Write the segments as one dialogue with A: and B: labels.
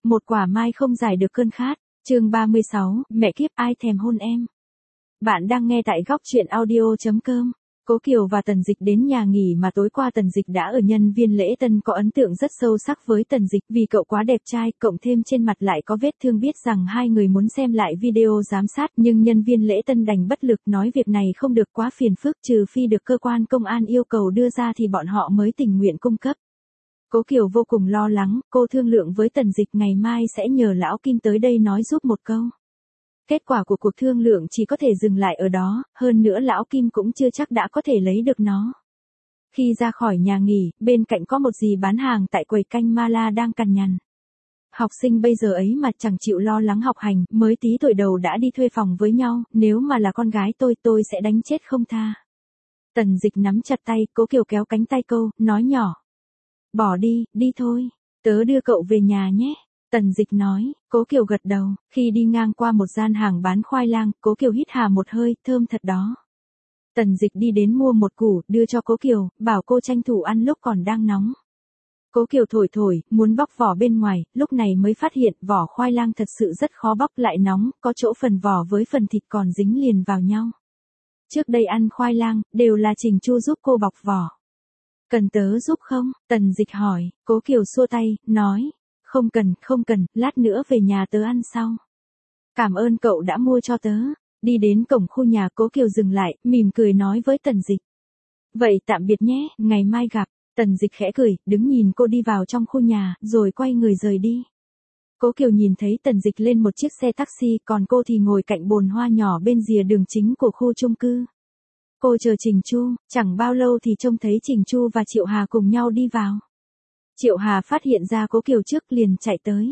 A: Một quả mai không giải được cơn khát. Chương 36, mẹ kiếp ai thèm hôn em. Bạn đang nghe tại góc truyện audio.com. Cố Kiều và Tần Dịch đến nhà nghỉ mà tối qua Tần Dịch đã ở nhân viên lễ tân có ấn tượng rất sâu sắc với Tần Dịch vì cậu quá đẹp trai, cộng thêm trên mặt lại có vết thương, biết rằng hai người muốn xem lại video giám sát nhưng nhân viên lễ tân đành bất lực nói việc này không được, quá phiền phức, trừ phi được cơ quan công an yêu cầu đưa ra thì bọn họ mới tình nguyện cung cấp. Cố Kiều vô cùng lo lắng, cô thương lượng với Tần Dịch ngày mai sẽ nhờ Lão Kim tới đây nói giúp một câu. Kết quả của cuộc thương lượng chỉ có thể dừng lại ở đó, hơn nữa Lão Kim cũng chưa chắc đã có thể lấy được nó. Khi ra khỏi nhà nghỉ, bên cạnh có một dì bán hàng tại quầy canh Mala đang cằn nhằn. Học sinh bây giờ ấy mà chẳng chịu lo lắng học hành, mới tí tuổi đầu đã đi thuê phòng với nhau, nếu mà là con gái tôi sẽ đánh chết không tha. Tần Dịch nắm chặt tay, Cố Kiều kéo cánh tay cô, nói nhỏ. Bỏ đi, đi thôi, tớ đưa cậu về nhà nhé. Tần Dịch nói, Cố Kiều gật đầu, khi đi ngang qua một gian hàng bán khoai lang, Cố Kiều hít hà một hơi, thơm thật đó. Tần Dịch đi đến mua một củ, đưa cho Cố Kiều, bảo cô tranh thủ ăn lúc còn đang nóng. Cố Kiều thổi, muốn bóc vỏ bên ngoài, lúc này mới phát hiện vỏ khoai lang thật sự rất khó bóc, lại nóng, có chỗ phần vỏ với phần thịt còn dính liền vào nhau. Trước đây ăn khoai lang, đều là Trình Chu giúp cô bọc vỏ. Cần tớ giúp không? Tần Dịch hỏi, Cố Kiều xua tay, nói, không cần, lát nữa về nhà tớ ăn sau. Cảm ơn cậu đã mua cho tớ. Đi đến cổng khu nhà, Cố Kiều dừng lại, mỉm cười nói với Tần Dịch. Vậy tạm biệt nhé, ngày mai gặp. Tần Dịch khẽ cười, đứng nhìn cô đi vào trong khu nhà, rồi quay người rời đi. Cố Kiều nhìn thấy Tần Dịch lên một chiếc xe taxi, còn cô thì ngồi cạnh bồn hoa nhỏ bên rìa đường chính của khu chung cư. Cô chờ Trình Chu, chẳng bao lâu thì trông thấy Trình Chu và Triệu Hà cùng nhau đi vào. Triệu Hà phát hiện ra Cố Kiều trước liền chạy tới.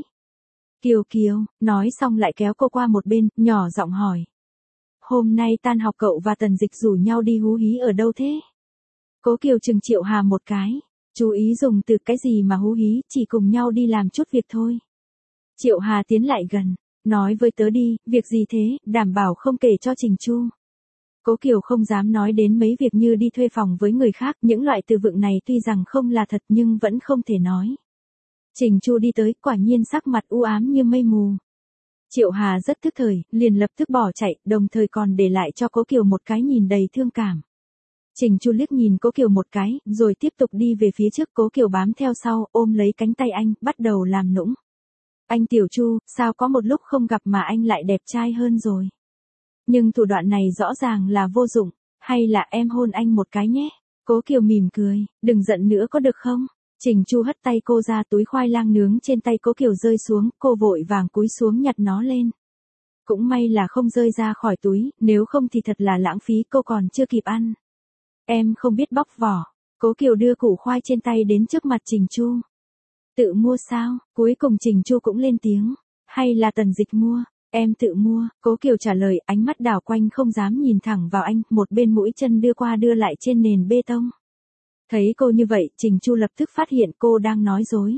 A: Kiều, nói xong lại kéo cô qua một bên, nhỏ giọng hỏi. Hôm nay tan học cậu và Tần Dịch rủ nhau đi hú hí ở đâu thế? Cố Kiều chừng Triệu Hà một cái. Chú ý dùng từ cái gì mà hú hí, chỉ cùng nhau đi làm chút việc thôi. Triệu Hà tiến lại gần, nói với tớ đi, việc gì thế, đảm bảo không kể cho Trình Chu. Cố Kiều không dám nói đến mấy việc như đi thuê phòng với người khác, những loại từ vựng này tuy rằng không là thật nhưng vẫn không thể nói. Trình Chu đi tới, quả nhiên sắc mặt u ám như mây mù. Triệu Hà rất tức thời, liền lập tức bỏ chạy, đồng thời còn để lại cho Cố Kiều một cái nhìn đầy thương cảm. Trình Chu liếc nhìn Cố Kiều một cái, rồi tiếp tục đi về phía trước, Cố Kiều bám theo sau, ôm lấy cánh tay anh, bắt đầu làm nũng. Anh Tiểu Chu, sao có một lúc không gặp mà anh lại đẹp trai hơn rồi? Nhưng thủ đoạn này rõ ràng là vô dụng, hay là em hôn anh một cái nhé? Cố Kiều mỉm cười, đừng giận nữa có được không? Trình Chu hất tay cô ra, túi khoai lang nướng trên tay Cố Kiều rơi xuống, cô vội vàng cúi xuống nhặt nó lên. Cũng may là không rơi ra khỏi túi, nếu không thì thật là lãng phí, cô còn chưa kịp ăn. Em không biết bóc vỏ. Cố Kiều đưa củ khoai trên tay đến trước mặt Trình Chu. Tự mua sao? Cuối cùng Trình Chu cũng lên tiếng. Hay là Tần Dịch mua? Em tự mua. Cố Kiều trả lời, ánh mắt đảo quanh không dám nhìn thẳng vào anh, một bên mũi chân đưa qua đưa lại trên nền bê tông. Thấy cô như vậy, Trình Chu lập tức phát hiện cô đang nói dối.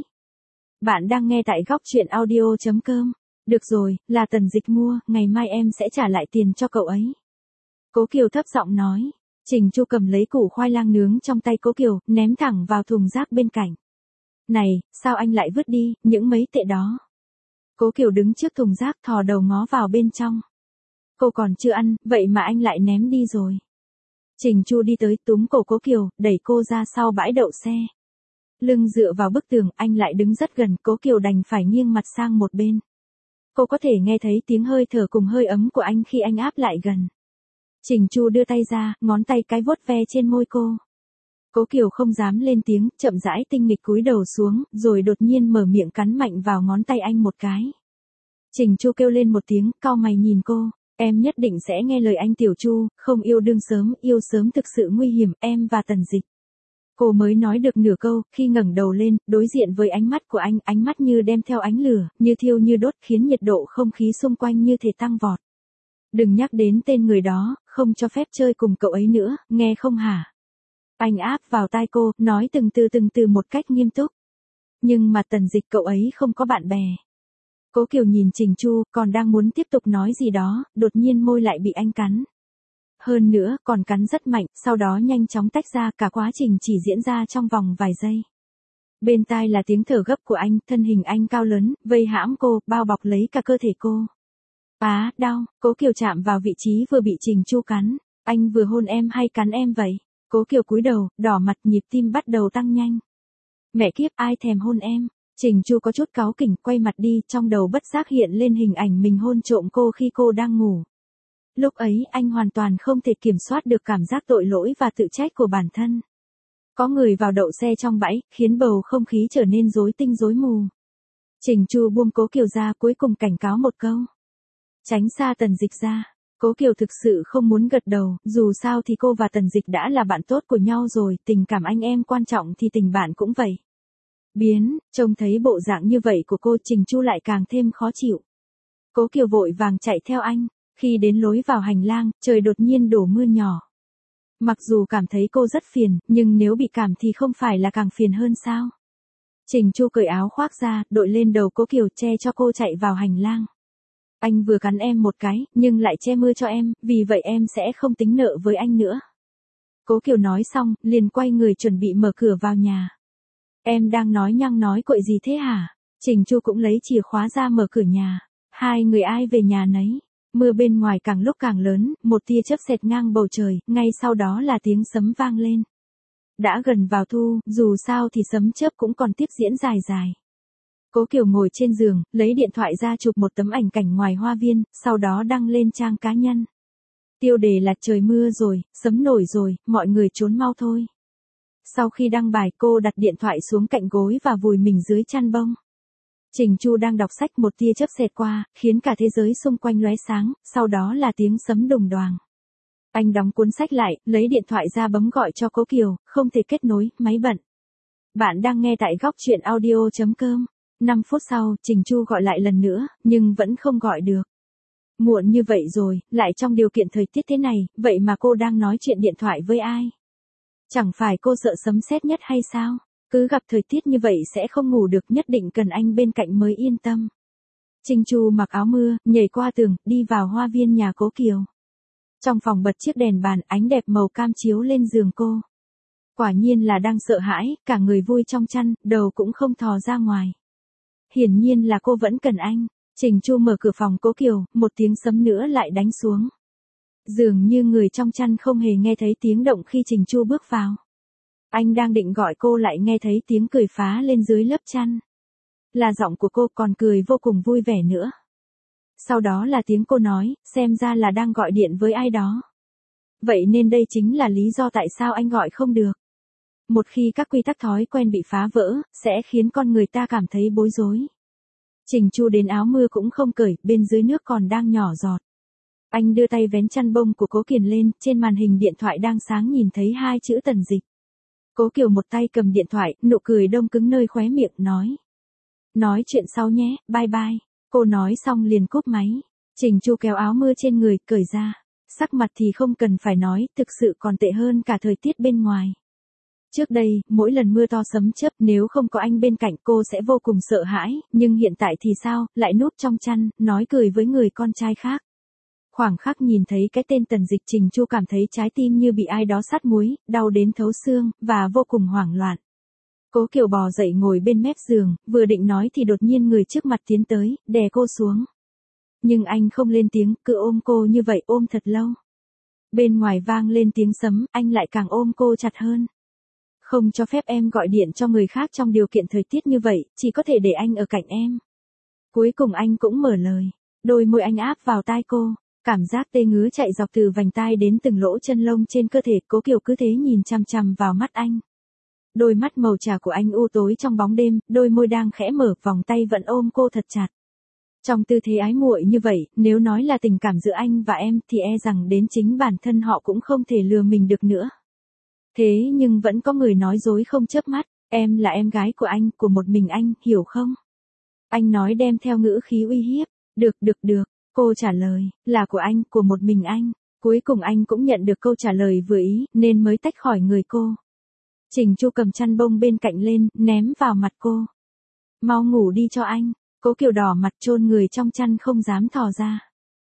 A: Bạn đang nghe tại góc truyện audio.com. Được rồi, là Tần Dịch mua, ngày mai em sẽ trả lại tiền cho cậu ấy. Cố Kiều thấp giọng nói. Trình Chu cầm lấy củ khoai lang nướng trong tay Cố Kiều, ném thẳng vào thùng rác bên cạnh. Này, sao anh lại vứt đi, những mấy tệ đó? Cố Kiều đứng trước thùng rác thò đầu ngó vào bên trong. Cô còn chưa ăn, vậy mà anh lại ném đi rồi. Trình Chu đi tới túm cổ Cố Kiều, đẩy cô ra sau bãi đậu xe. Lưng dựa vào bức tường, anh lại đứng rất gần, Cố Kiều đành phải nghiêng mặt sang một bên. Cô có thể nghe thấy tiếng hơi thở cùng hơi ấm của anh khi anh áp lại gần. Trình Chu đưa tay ra, ngón tay cái vuốt ve trên môi cô. Cố Kiều không dám lên tiếng, chậm rãi tinh nghịch cúi đầu xuống, rồi đột nhiên mở miệng cắn mạnh vào ngón tay anh một cái. Trình Chu kêu lên một tiếng, cau mày nhìn cô. Em nhất định sẽ nghe lời anh Tiểu Chu, không yêu đương sớm, yêu sớm thực sự nguy hiểm, em và Tần Dịch. Cô mới nói được nửa câu, khi ngẩng đầu lên, đối diện với ánh mắt của anh, ánh mắt như đem theo ánh lửa, như thiêu như đốt, khiến nhiệt độ không khí xung quanh như thể tăng vọt. Đừng nhắc đến tên người đó, không cho phép chơi cùng cậu ấy nữa, nghe không hả? Anh áp vào tai cô, nói từng từ một cách nghiêm túc. Nhưng mà Tần Dịch cậu ấy không có bạn bè. Cố Kiều nhìn Trình Chu, còn đang muốn tiếp tục nói gì đó, đột nhiên môi lại bị anh cắn. Hơn nữa, còn cắn rất mạnh, sau đó nhanh chóng tách ra, cả quá trình chỉ diễn ra trong vòng vài giây. Bên tai là tiếng thở gấp của anh, thân hình anh cao lớn, vây hãm cô, bao bọc lấy cả cơ thể cô. Đau, Cố Kiều chạm vào vị trí vừa bị Trình Chu cắn. Anh vừa hôn em hay cắn em vậy? Cố Kiều cúi đầu, đỏ mặt, nhịp tim bắt đầu tăng nhanh. Mẹ kiếp, ai thèm hôn em? Trình Chu có chút cáu kỉnh, quay mặt đi, trong đầu bất giác hiện lên hình ảnh mình hôn trộm cô khi cô đang ngủ. Lúc ấy anh hoàn toàn không thể kiểm soát được cảm giác tội lỗi và tự trách của bản thân. Có người vào đậu xe trong bãi, khiến bầu không khí trở nên rối tinh rối mù. Trình Chu buông Cố Kiều ra, cuối cùng cảnh cáo một câu. Tránh xa Tần Dịch ra. Cố Kiều thực sự không muốn gật đầu, dù sao thì cô và Tần Dịch đã là bạn tốt của nhau rồi, tình cảm anh em quan trọng thì tình bạn cũng vậy. Trông thấy bộ dạng như vậy của cô, Trình Chu lại càng thêm khó chịu. Cố Kiều vội vàng chạy theo anh, khi đến lối vào hành lang, trời đột nhiên đổ mưa nhỏ. Mặc dù cảm thấy cô rất phiền, nhưng nếu bị cảm thì không phải là càng phiền hơn sao? Trình Chu cởi áo khoác ra, đội lên đầu Cố Kiều, che cho cô chạy vào hành lang. Anh vừa cắn em một cái, nhưng lại che mưa cho em, vì vậy em sẽ không tính nợ với anh nữa. Cố Kiều nói xong, liền quay người chuẩn bị mở cửa vào nhà. Em đang nói nhăng nói quậy gì thế hả? Trình Chu cũng lấy chìa khóa ra mở cửa nhà. Hai người ai về nhà nấy. Mưa bên ngoài càng lúc càng lớn, một tia chớp xẹt ngang bầu trời, ngay sau đó là tiếng sấm vang lên. Đã gần vào thu, dù sao thì sấm chớp cũng còn tiếp diễn dài dài. Cố Kiều ngồi trên giường, lấy điện thoại ra chụp một tấm ảnh cảnh ngoài hoa viên, sau đó đăng lên trang cá nhân. Tiêu đề là trời mưa rồi, sấm nổi rồi, mọi người trốn mau thôi. Sau khi đăng bài, cô đặt điện thoại xuống cạnh gối và vùi mình dưới chăn bông. Trình Chu đang đọc sách, một tia chớp xẹt qua, khiến cả thế giới xung quanh lóe sáng, sau đó là tiếng sấm đùng đoàng. Anh đóng cuốn sách lại, lấy điện thoại ra bấm gọi cho Cố Kiều, không thể kết nối, máy bận. Bạn đang nghe tại góc truyện audio.com. 5 phút sau, Trình Chu gọi lại lần nữa, nhưng vẫn không gọi được. Muộn như vậy rồi, lại trong điều kiện thời tiết thế này, vậy mà cô đang nói chuyện điện thoại với ai? Chẳng phải cô sợ sấm sét nhất hay sao? Cứ gặp thời tiết như vậy sẽ không ngủ được, nhất định cần anh bên cạnh mới yên tâm. Trình Chu mặc áo mưa, nhảy qua tường, đi vào hoa viên nhà Cố Kiều. Trong phòng bật chiếc đèn bàn, ánh đẹp màu cam chiếu lên giường cô. Quả nhiên là đang sợ hãi, cả người vui trong chăn, đầu cũng không thò ra ngoài. Hiển nhiên là cô vẫn cần anh. Trình Chu mở cửa phòng Cố Kiều, một tiếng sấm nữa lại đánh xuống. Dường như người trong chăn không hề nghe thấy tiếng động khi Trình Chu bước vào. Anh đang định gọi cô lại nghe thấy tiếng cười phá lên dưới lớp chăn. Là giọng của cô, còn cười vô cùng vui vẻ nữa. Sau đó là tiếng cô nói, xem ra là đang gọi điện với ai đó. Vậy nên đây chính là lý do tại sao anh gọi không được. Một khi các quy tắc thói quen bị phá vỡ, sẽ khiến con người ta cảm thấy bối rối. Trình Chu đến áo mưa cũng không cởi, bên dưới nước còn đang nhỏ giọt. Anh đưa tay vén chăn bông của Cố Kiều lên, trên màn hình điện thoại đang sáng nhìn thấy hai chữ Tần Dịch. Cố Kiều một tay cầm điện thoại, nụ cười đông cứng nơi khóe miệng, nói. Nói chuyện sau nhé, bye bye. Cô nói xong liền cúp máy. Trình Chu kéo áo mưa trên người, cởi ra. Sắc mặt thì không cần phải nói, thực sự còn tệ hơn cả thời tiết bên ngoài. Trước đây, mỗi lần mưa to sấm chớp, nếu không có anh bên cạnh cô sẽ vô cùng sợ hãi, nhưng hiện tại thì sao, lại núp trong chăn, nói cười với người con trai khác. Khoảng khắc nhìn thấy cái tên Tần Dịch, Trình Chu cảm thấy trái tim như bị ai đó sát muối, đau đến thấu xương, và vô cùng hoảng loạn. Cố Kiều bò dậy ngồi bên mép giường, vừa định nói thì đột nhiên người trước mặt tiến tới, đè cô xuống. Nhưng anh không lên tiếng, cứ ôm cô như vậy, ôm thật lâu. Bên ngoài vang lên tiếng sấm, anh lại càng ôm cô chặt hơn. Không cho phép em gọi điện cho người khác trong điều kiện thời tiết như vậy, chỉ có thể để anh ở cạnh em. Cuối cùng anh cũng mở lời, đôi môi anh áp vào tai cô, cảm giác tê ngứa chạy dọc từ vành tai đến từng lỗ chân lông trên cơ thể. Cố Kiều cứ thế nhìn chằm chằm vào mắt anh. Đôi mắt màu trà của anh u tối trong bóng đêm, đôi môi đang khẽ mở, vòng tay vẫn ôm cô thật chặt. Trong tư thế ái muội như vậy, nếu nói là tình cảm giữa anh và em thì e rằng đến chính bản thân họ cũng không thể lừa mình được nữa. Thế nhưng vẫn có người nói dối không chớp mắt, em là em gái của anh, của một mình anh, hiểu không? Anh nói đem theo ngữ khí uy hiếp. Được, cô trả lời, là của anh, của một mình anh. Cuối cùng anh cũng nhận được câu trả lời vừa ý, nên mới tách khỏi người cô. Trình Chu cầm chăn bông bên cạnh lên, ném vào mặt cô. Mau ngủ đi cho anh. Cố Kiều đỏ mặt chôn người trong chăn không dám thò ra.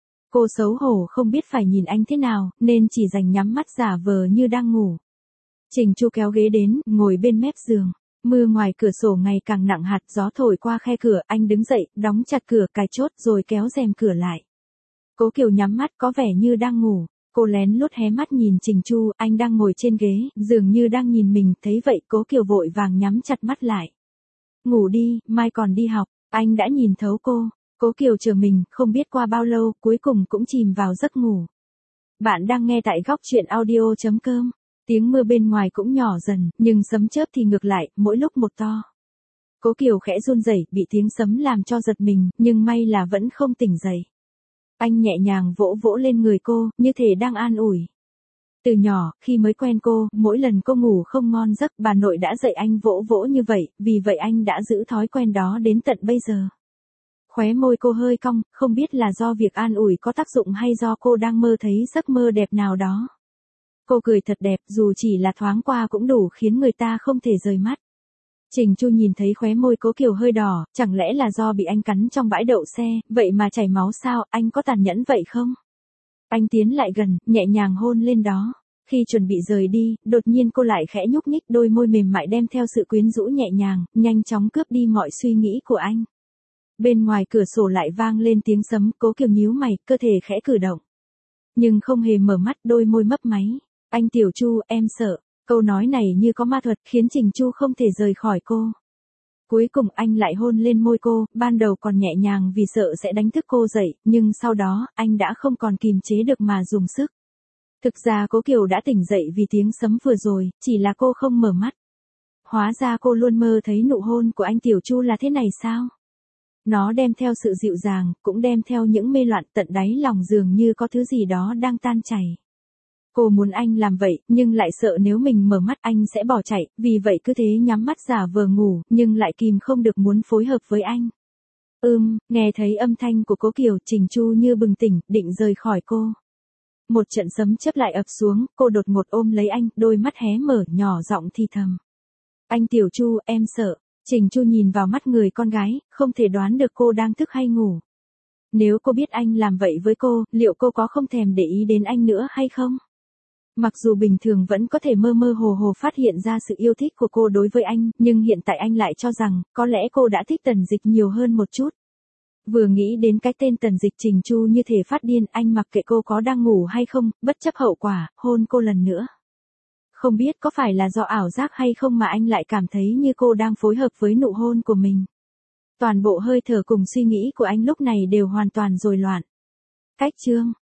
A: Cô xấu hổ không biết phải nhìn anh thế nào, nên chỉ đành nhắm mắt giả vờ như đang ngủ. Trình Chu kéo ghế đến, ngồi bên mép giường. Mưa ngoài cửa sổ ngày càng nặng hạt, gió thổi qua khe cửa, anh đứng dậy, đóng chặt cửa, cài chốt rồi kéo rèm cửa lại. Cố Kiều nhắm mắt có vẻ như đang ngủ, cô lén lút hé mắt nhìn Trình Chu, anh đang ngồi trên ghế, dường như đang nhìn mình, thấy vậy Cố Kiều vội vàng nhắm chặt mắt lại. Ngủ đi, mai còn đi học, anh đã nhìn thấu cô. Cố Kiều chờ mình, không biết qua bao lâu, cuối cùng cũng chìm vào giấc ngủ. Bạn đang nghe tại góc chuyện audio.com. Tiếng mưa bên ngoài cũng nhỏ dần, nhưng sấm chớp thì ngược lại, mỗi lúc một to. Cố Kiều khẽ run rẩy, bị tiếng sấm làm cho giật mình, nhưng may là vẫn không tỉnh dậy. Anh nhẹ nhàng vỗ vỗ lên người cô, như thể đang an ủi. Từ nhỏ, khi mới quen cô, mỗi lần cô ngủ không ngon giấc, bà nội đã dạy anh vỗ vỗ như vậy, vì vậy anh đã giữ thói quen đó đến tận bây giờ. Khóe môi cô hơi cong, không biết là do việc an ủi có tác dụng hay do cô đang mơ thấy giấc mơ đẹp nào đó. Cô cười thật đẹp, dù chỉ là thoáng qua cũng đủ khiến người ta không thể rời mắt. Trình Chu nhìn thấy khóe môi Cố Kiều hơi đỏ, chẳng lẽ là do bị anh cắn trong bãi đậu xe, vậy mà chảy máu sao, anh có tàn nhẫn vậy không? Anh tiến lại gần, nhẹ nhàng hôn lên đó. Khi chuẩn bị rời đi, đột nhiên cô lại khẽ nhúc nhích, đôi môi mềm mại đem theo sự quyến rũ nhẹ nhàng, nhanh chóng cướp đi mọi suy nghĩ của anh. Bên ngoài cửa sổ lại vang lên tiếng sấm, Cố Kiều nhíu mày, cơ thể khẽ cử động. Nhưng không hề mở mắt, đôi môi mấp máy. Anh Tiểu Chu, em sợ. Câu nói này như có ma thuật, khiến Trình Chu không thể rời khỏi cô. Cuối cùng anh lại hôn lên môi cô, ban đầu còn nhẹ nhàng vì sợ sẽ đánh thức cô dậy, nhưng sau đó, anh đã không còn kìm chế được mà dùng sức. Thực ra Cố Kiều đã tỉnh dậy vì tiếng sấm vừa rồi, chỉ là cô không mở mắt. Hóa ra cô luôn mơ thấy nụ hôn của anh Tiểu Chu là thế này sao? Nó đem theo sự dịu dàng, cũng đem theo những mê loạn, tận đáy lòng dường như có thứ gì đó đang tan chảy. Cô muốn anh làm vậy, nhưng lại sợ nếu mình mở mắt anh sẽ bỏ chạy, vì vậy cứ thế nhắm mắt giả vờ ngủ, nhưng lại kìm không được muốn phối hợp với anh. Nghe thấy âm thanh của Cố Kiều, Trình Chu như bừng tỉnh, định rời khỏi cô. Một trận sấm chớp lại ập xuống, cô đột ngột ôm lấy anh, đôi mắt hé mở, nhỏ giọng thì thầm. Anh Tiểu Chu, em sợ. Trình Chu nhìn vào mắt người con gái, không thể đoán được cô đang thức hay ngủ. Nếu cô biết anh làm vậy với cô, liệu cô có không thèm để ý đến anh nữa hay không? Mặc dù bình thường vẫn có thể mơ mơ hồ hồ phát hiện ra sự yêu thích của cô đối với anh, nhưng hiện tại anh lại cho rằng, có lẽ cô đã thích Tần Dịch nhiều hơn một chút. Vừa nghĩ đến cái tên Tần Dịch, Trình Chu như thể phát điên, anh mặc kệ cô có đang ngủ hay không, bất chấp hậu quả, hôn cô lần nữa. Không biết có phải là do ảo giác hay không mà anh lại cảm thấy như cô đang phối hợp với nụ hôn của mình. Toàn bộ hơi thở cùng suy nghĩ của anh lúc này đều hoàn toàn rối loạn. Cách chương